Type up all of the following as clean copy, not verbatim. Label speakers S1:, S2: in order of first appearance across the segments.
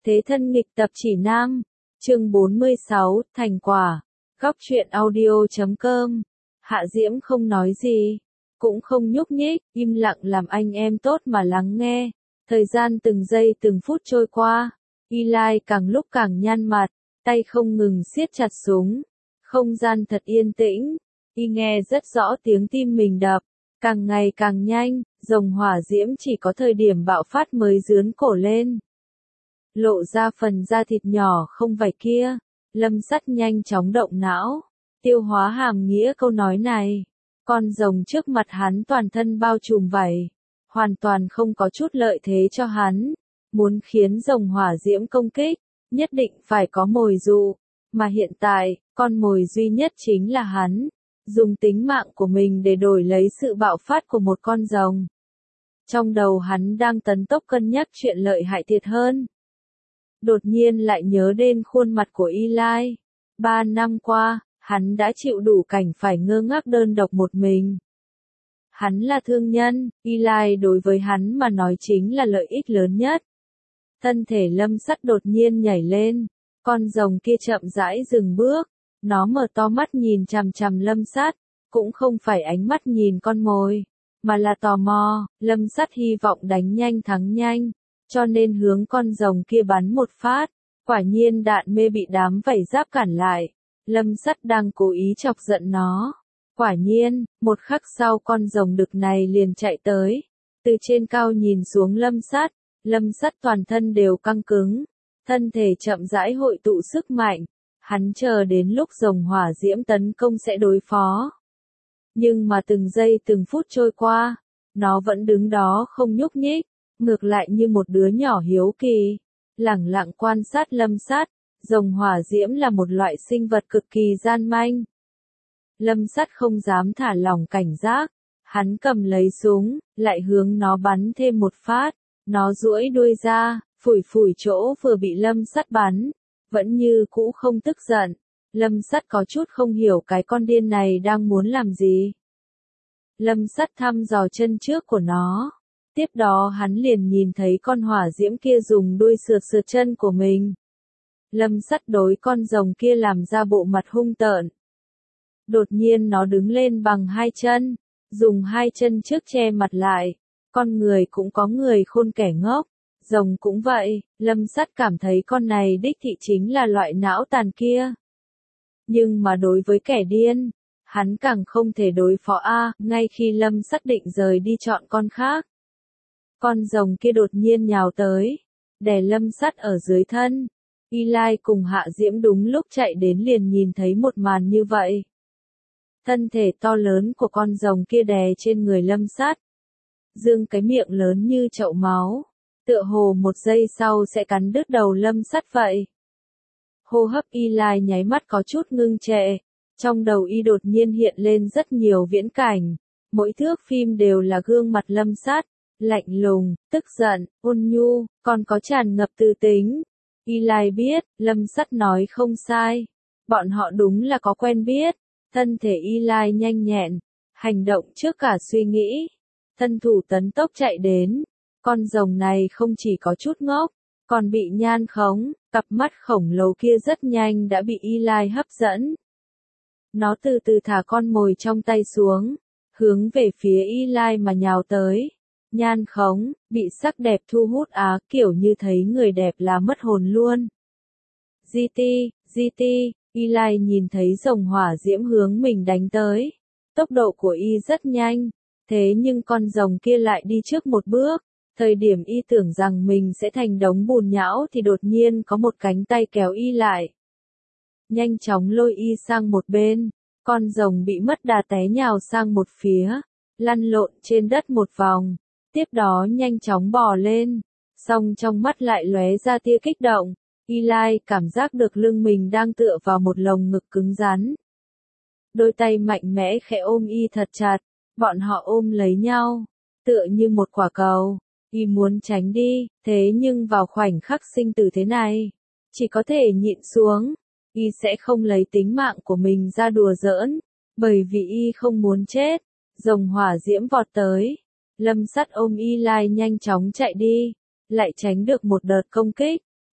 S1: Thế thân nghịch tập chỉ nam, chương 46, thành quả, góc truyện audio.com. Hạ Diễm không nói gì, cũng không nhúc nhích, im lặng làm anh em tốt mà lắng nghe. Thời gian từng giây từng phút trôi qua, Eli càng lúc càng nhăn mặt, tay không ngừng siết chặt súng. Không gian thật yên tĩnh, y nghe rất rõ tiếng tim mình đập, càng ngày càng nhanh, dòng hỏa diễm chỉ có thời điểm bạo phát mới rướn cổ lên. Lộ ra phần da thịt nhỏ không vảy kia, Lâm Sắt nhanh chóng động não, tiêu hóa hàm nghĩa câu nói này. Con rồng trước mặt hắn toàn thân bao trùm vảy, hoàn toàn không có chút lợi thế cho hắn. Muốn khiến rồng hỏa diễm công kích, nhất định phải có mồi dụ, mà hiện tại, con mồi duy nhất chính là hắn, dùng tính mạng của mình để đổi lấy sự bạo phát của một con rồng. Trong đầu hắn đang tấn tốc cân nhắc chuyện lợi hại thiệt hơn. Đột nhiên lại nhớ đến khuôn mặt của Eli. 3 năm qua, hắn đã chịu đủ cảnh phải ngơ ngác đơn độc một mình. Hắn là thương nhân, Eli đối với hắn mà nói chính là lợi ích lớn nhất. Thân thể Lâm Sắt đột nhiên nhảy lên, con rồng kia chậm rãi dừng bước, nó mở to mắt nhìn chằm chằm Lâm Sắt, cũng không phải ánh mắt nhìn con mồi, mà là tò mò. Lâm Sắt hy vọng đánh nhanh thắng nhanh, cho nên hướng con rồng kia bắn một phát, quả nhiên đạn mê bị đám vảy giáp cản lại. Lâm Sắt đang cố ý chọc giận nó. Quả nhiên, một khắc sau con rồng đực này liền chạy tới, từ trên cao nhìn xuống Lâm Sắt toàn thân đều căng cứng, thân thể chậm rãi hội tụ sức mạnh, hắn chờ đến lúc rồng hỏa diễm tấn công sẽ đối phó. Nhưng mà từng giây từng phút trôi qua, nó vẫn đứng đó không nhúc nhích, ngược lại như một đứa nhỏ hiếu kỳ, lẳng lặng quan sát Lâm Sắt. Rồng hỏa diễm là một loại sinh vật cực kỳ gian manh. Lâm Sắt không dám thả lỏng cảnh giác, hắn cầm lấy súng, lại hướng nó bắn thêm một phát. Nó duỗi đuôi ra, phủi phủi chỗ vừa bị Lâm Sắt bắn, vẫn như cũ không tức giận. Lâm Sắt có chút không hiểu cái con điên này đang muốn làm gì. Lâm Sắt thăm dò chân trước của nó, tiếp đó hắn liền nhìn thấy con hỏa diễm kia dùng đuôi sượt sượt chân của mình. Lâm Sắt đối con rồng kia làm ra bộ mặt hung tợn. Đột nhiên nó đứng lên bằng hai chân, dùng hai chân trước che mặt lại. Con người cũng có người khôn kẻ ngốc, rồng cũng vậy. Lâm Sắt cảm thấy con này đích thị chính là loại não tàn kia. Nhưng mà đối với kẻ điên, hắn càng không thể đối phó ngay khi Lâm Sắt định rời đi chọn con khác. Con rồng kia đột nhiên nhào tới, đè Lâm Sắt ở dưới thân. Eli cùng Hạ Diễm đúng lúc chạy đến liền nhìn thấy một màn như vậy. Thân thể to lớn của con rồng kia đè trên người Lâm Sắt, dương cái miệng lớn như chậu máu, tựa hồ một giây sau sẽ cắn đứt đầu Lâm Sắt vậy. Hô hấp Eli nháy mắt có chút ngưng trệ, trong đầu y đột nhiên hiện lên rất nhiều viễn cảnh, mỗi thước phim đều là gương mặt Lâm Sắt, lạnh lùng, tức giận, ôn nhu, còn có tràn ngập tư tính. Eli biết, Lâm Sắt nói không sai, bọn họ đúng là có quen biết. Thân thể Eli nhanh nhẹn, hành động trước cả suy nghĩ. Thân thủ tấn tốc chạy đến, con rồng này không chỉ có chút ngốc, còn bị nhan khống, cặp mắt khổng lồ kia rất nhanh đã bị Eli hấp dẫn. Nó từ từ thả con mồi trong tay xuống, hướng về phía Eli mà nhào tới. Nhan khống, bị sắc đẹp thu hút kiểu như thấy người đẹp là mất hồn luôn. GT, Eli nhìn thấy rồng hỏa diễm hướng mình đánh tới. Tốc độ của y rất nhanh. Thế nhưng con rồng kia lại đi trước một bước, thời điểm y tưởng rằng mình sẽ thành đống bùn nhão thì đột nhiên có một cánh tay kéo y lại. Nhanh chóng lôi y sang một bên, con rồng bị mất đà té nhào sang một phía, lăn lộn trên đất một vòng, tiếp đó nhanh chóng bò lên, song trong mắt lại lóe ra tia kích động. Eli cảm giác được lưng mình đang tựa vào một lồng ngực cứng rắn. Đôi tay mạnh mẽ khẽ ôm y thật chặt. Bọn họ ôm lấy nhau, tựa như một quả cầu. Y muốn tránh đi, thế nhưng vào khoảnh khắc sinh tử thế này, chỉ có thể nhịn xuống. Y sẽ không lấy tính mạng của mình ra đùa giỡn, bởi vì y không muốn chết. Rồng hỏa diễm vọt tới, Lâm Sắt ôm Eli nhanh chóng chạy đi, lại tránh được một đợt công kích.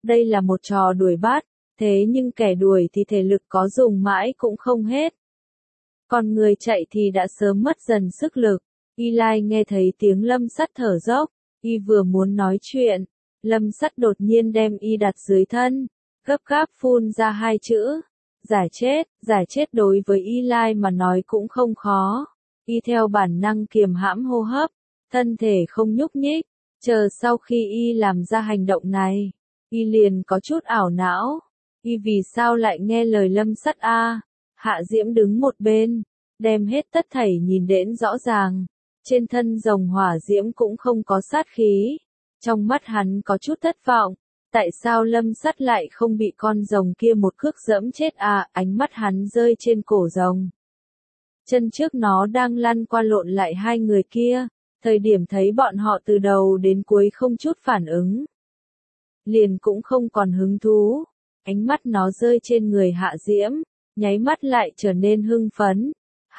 S1: Đây là một trò đuổi bắt, thế nhưng kẻ đuổi thì thể lực có dùng mãi cũng không hết. Còn người chạy thì đã sớm mất dần sức lực. Eli nghe thấy tiếng Lâm Sắt thở dốc, y vừa muốn nói chuyện, Lâm Sắt đột nhiên đem y đặt dưới thân, gấp gáp phun ra hai chữ, giải chết đối với Eli mà nói cũng không khó. Y theo bản năng kiềm hãm hô hấp, thân thể không nhúc nhích, chờ sau khi y làm ra hành động này, y liền có chút ảo não, y vì sao lại nghe lời Lâm Sắt a? Hạ Diễm đứng một bên, đem hết tất thảy nhìn đến rõ ràng, trên thân rồng hỏa diễm cũng không có sát khí, trong mắt hắn có chút thất vọng, tại sao Lâm Sắt lại không bị con rồng kia một cước giẫm chết à? Ánh mắt hắn rơi trên cổ rồng. Chân trước nó đang lăn qua lộn lại hai người kia, thời điểm thấy bọn họ từ đầu đến cuối không chút phản ứng, liền cũng không còn hứng thú, ánh mắt nó rơi trên người Hạ Diễm, nháy mắt lại trở nên hưng phấn.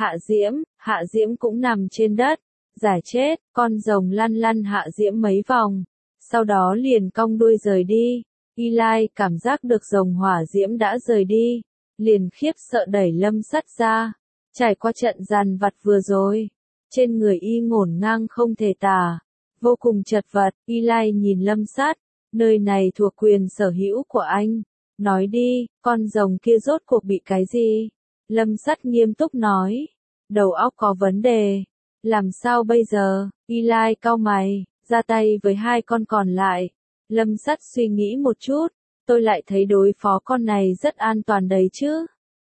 S1: Hạ Diễm cũng nằm trên đất, giải chết, con rồng lăn lăn Hạ Diễm mấy vòng, sau đó liền cong đuôi rời đi. Eli cảm giác được rồng hỏa diễm đã rời đi, liền khiếp sợ đẩy Lâm Sắt ra. Trải qua trận dằn vặt vừa rồi, trên người y ngổn ngang không thể tả, vô cùng chật vật. Eli nhìn Lâm Sắt, nơi này thuộc quyền sở hữu của anh, nói đi, con rồng kia rốt cuộc bị cái gì? Lâm Sắt nghiêm túc nói, đầu óc có vấn đề, làm sao bây giờ? Eli cau mày, ra tay với hai con còn lại. Lâm Sắt suy nghĩ một chút, tôi lại thấy đối phó con này rất an toàn đấy chứ.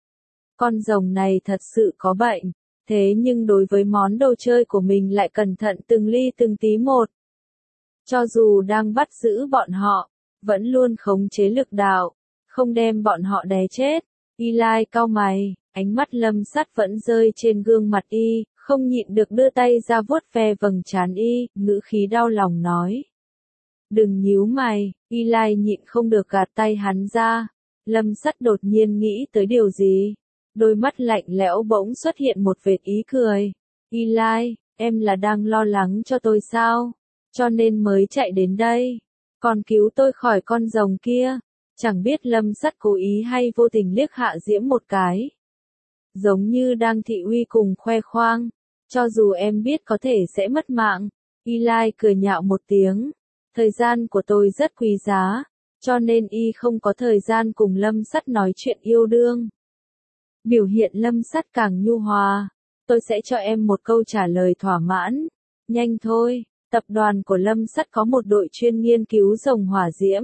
S1: Con rồng này thật sự có bệnh, thế nhưng đối với món đồ chơi của mình lại cẩn thận từng ly từng tí một. Cho dù đang bắt giữ bọn họ, vẫn luôn khống chế lực đạo, không đem bọn họ đè chết. Eli cau mày, ánh mắt Lâm Sắt vẫn rơi trên gương mặt y, không nhịn được đưa tay ra vuốt ve vầng trán y, ngữ khí đau lòng nói. Đừng nhíu mày, Eli nhịn không được gạt tay hắn ra. Lâm Sắt đột nhiên nghĩ tới điều gì, đôi mắt lạnh lẽo bỗng xuất hiện một vệt ý cười. Eli, em là đang lo lắng cho tôi sao? Cho nên mới chạy đến đây, còn cứu tôi khỏi con rồng kia. Chẳng biết Lâm Sắt cố ý hay vô tình liếc Hạ Diễm một cái, giống như đang thị uy cùng khoe khoang. Cho dù em biết có thể sẽ mất mạng. Eli cười nhạo một tiếng. Thời gian của tôi rất quý giá, cho nên y không có thời gian cùng Lâm Sắt nói chuyện yêu đương. Biểu hiện Lâm Sắt càng nhu hòa. Tôi sẽ cho em một câu trả lời thỏa mãn. Nhanh thôi, tập đoàn của Lâm Sắt có một đội chuyên nghiên cứu rồng hỏa diễm.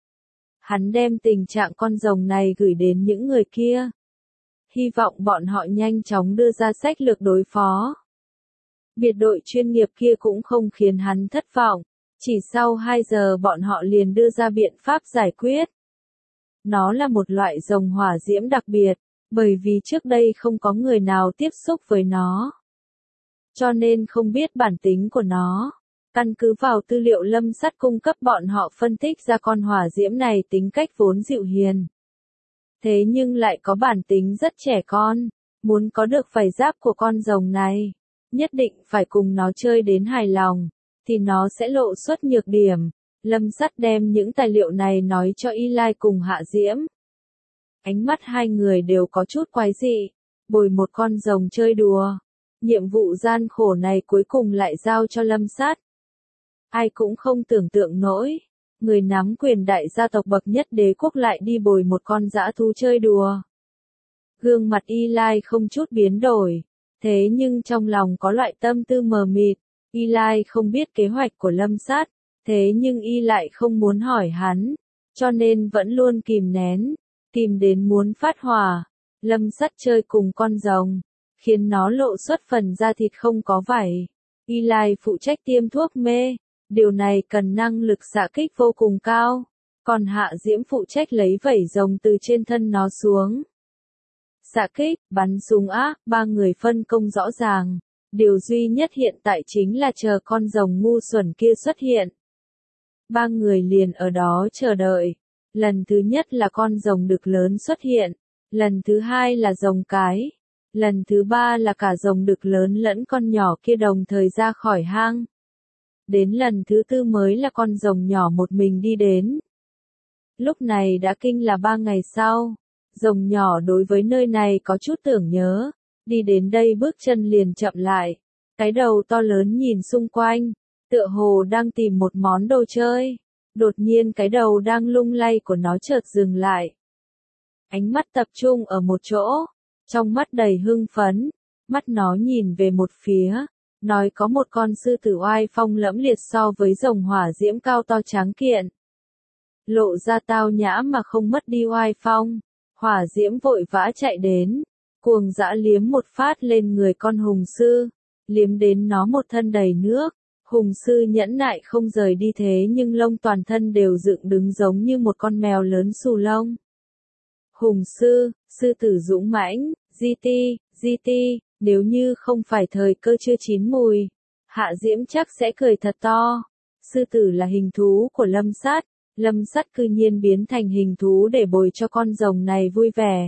S1: Hắn đem tình trạng con rồng này gửi đến những người kia. Hy vọng bọn họ nhanh chóng đưa ra sách lược đối phó. Biệt đội chuyên nghiệp kia cũng không khiến hắn thất vọng. Chỉ sau 2 giờ bọn họ liền đưa ra biện pháp giải quyết. Nó là một loại rồng hỏa diễm đặc biệt, bởi vì trước đây không có người nào tiếp xúc với nó. Cho nên không biết bản tính của nó. Căn cứ vào tư liệu Lâm Sắt cung cấp bọn họ phân tích ra con hỏa diễm này tính cách vốn dịu hiền. Thế nhưng lại có bản tính rất trẻ con, muốn có được vảy giáp của con rồng này, nhất định phải cùng nó chơi đến hài lòng, thì nó sẽ lộ xuất nhược điểm. Lâm Sắt đem những tài liệu này nói cho Eli cùng Hạ Diễm. Ánh mắt hai người đều có chút quái dị, bồi một con rồng chơi đùa. Nhiệm vụ gian khổ này cuối cùng lại giao cho Lâm Sắt. Ai cũng không tưởng tượng nổi, người nắm quyền đại gia tộc bậc nhất đế quốc lại đi bồi một con dã thú chơi đùa. Gương mặt Eli không chút biến đổi, thế nhưng trong lòng có loại tâm tư mờ mịt. Eli không biết kế hoạch của Lâm Sắt, thế nhưng y lại không muốn hỏi hắn, cho nên vẫn luôn kìm nén, tìm đến muốn phát hỏa. Lâm Sắt chơi cùng con rồng, khiến nó lộ xuất phần da thịt không có vảy. Eli phụ trách tiêm thuốc mê, điều này cần năng lực xạ kích vô cùng cao, còn Hạ Diễm phụ trách lấy vảy rồng từ trên thân nó xuống. Xạ kích, bắn súng ác, ba người phân công rõ ràng. Điều duy nhất hiện tại chính là chờ con rồng ngu xuẩn kia xuất hiện. Ba người liền ở đó chờ đợi. Lần thứ nhất là con rồng đực lớn xuất hiện. Lần thứ hai là rồng cái. Lần thứ ba là cả rồng đực lớn lẫn con nhỏ kia đồng thời ra khỏi hang. Đến lần thứ tư mới là con rồng nhỏ một mình đi đến. Lúc này đã kinh là 3 ngày sau. Rồng nhỏ đối với nơi này có chút tưởng nhớ. Đi đến đây bước chân liền chậm lại. Cái đầu to lớn nhìn xung quanh. Tựa hồ đang tìm một món đồ chơi. Đột nhiên cái đầu đang lung lay của nó chợt dừng lại. Ánh mắt tập trung ở một chỗ. Trong mắt đầy hưng phấn. Mắt nó nhìn về một phía. Nói có một con sư tử oai phong lẫm liệt so với rồng hỏa diễm cao to tráng kiện. Lộ ra tao nhã mà không mất đi oai phong. Hỏa diễm vội vã chạy đến. Cuồng dã liếm một phát lên người con hùng sư. Liếm đến nó một thân đầy nước. Hùng sư nhẫn nại không rời đi thế nhưng lông toàn thân đều dựng đứng giống như một con mèo lớn xù lông. Hùng sư, sư tử dũng mãnh, GT, nếu như không phải thời cơ chưa chín mùi, Hạ Diễm chắc sẽ cười thật to. Sư tử là hình thú của Lâm Sắt cư nhiên biến thành hình thú để bồi cho con rồng này vui vẻ.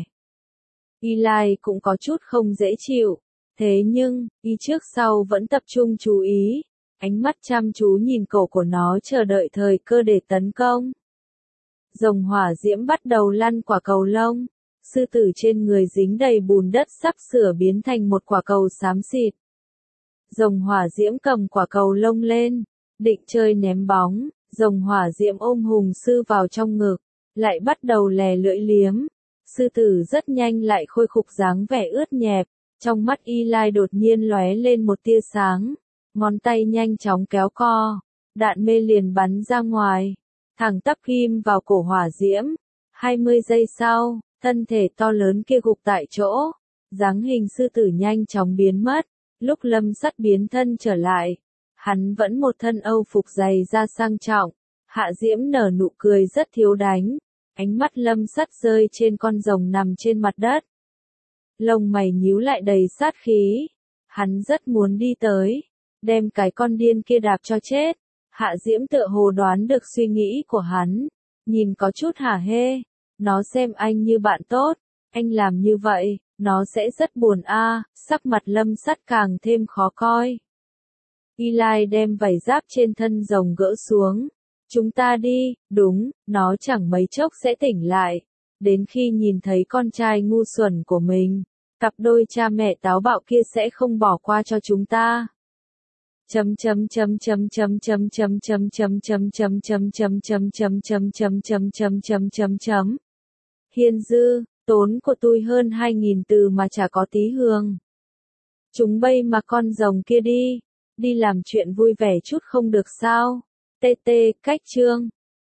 S1: Eli cũng có chút không dễ chịu, thế nhưng, y trước sau vẫn tập trung chú ý, ánh mắt chăm chú nhìn cổ của nó chờ đợi thời cơ để tấn công. Rồng hỏa diễm bắt đầu lăn quả cầu lông, sư tử trên người dính đầy bùn đất sắp sửa biến thành một quả cầu xám xịt. Rồng hỏa diễm cầm quả cầu lông lên, định chơi ném bóng, rồng hỏa diễm ôm hùng sư vào trong ngực, lại bắt đầu lè lưỡi liếm. Sư tử rất nhanh lại khôi phục dáng vẻ ướt nhẹp, trong mắt Eli đột nhiên lóe lên một tia sáng, ngón tay nhanh chóng kéo co, đạn mê liền bắn ra ngoài, thẳng tắp ghim vào cổ hỏa diễm. 20 giây sau, thân thể to lớn kia gục tại chỗ, dáng hình sư tử nhanh chóng biến mất. Lúc Lâm Sắt biến thân trở lại, hắn vẫn một thân âu phục dày da sang trọng. Hạ Diễm nở nụ cười rất thiếu đánh, ánh mắt Lâm Sắt rơi trên con rồng nằm trên mặt đất. Lông mày nhíu lại đầy sát khí, hắn rất muốn đi tới, đem cái con điên kia đạp cho chết. Hạ Diễm tựa hồ đoán được suy nghĩ của hắn, nhìn có chút hả hê, nó xem anh như bạn tốt, anh làm như vậy, nó sẽ rất buồn sắc mặt Lâm Sắt càng thêm khó coi. Eli đem vảy giáp trên thân rồng gỡ xuống. Chúng ta đi, đúng, nó chẳng mấy chốc sẽ tỉnh lại. Đến khi nhìn thấy con trai ngu xuẩn của mình, cặp đôi cha mẹ táo bạo kia sẽ không bỏ qua cho chúng ta. Hiên dư, tốn của tôi hơn 2.000 từ mà chả có tí hương. Chúng bay mà con rồng kia đi làm chuyện vui vẻ chút không được sao? TT, cách chương.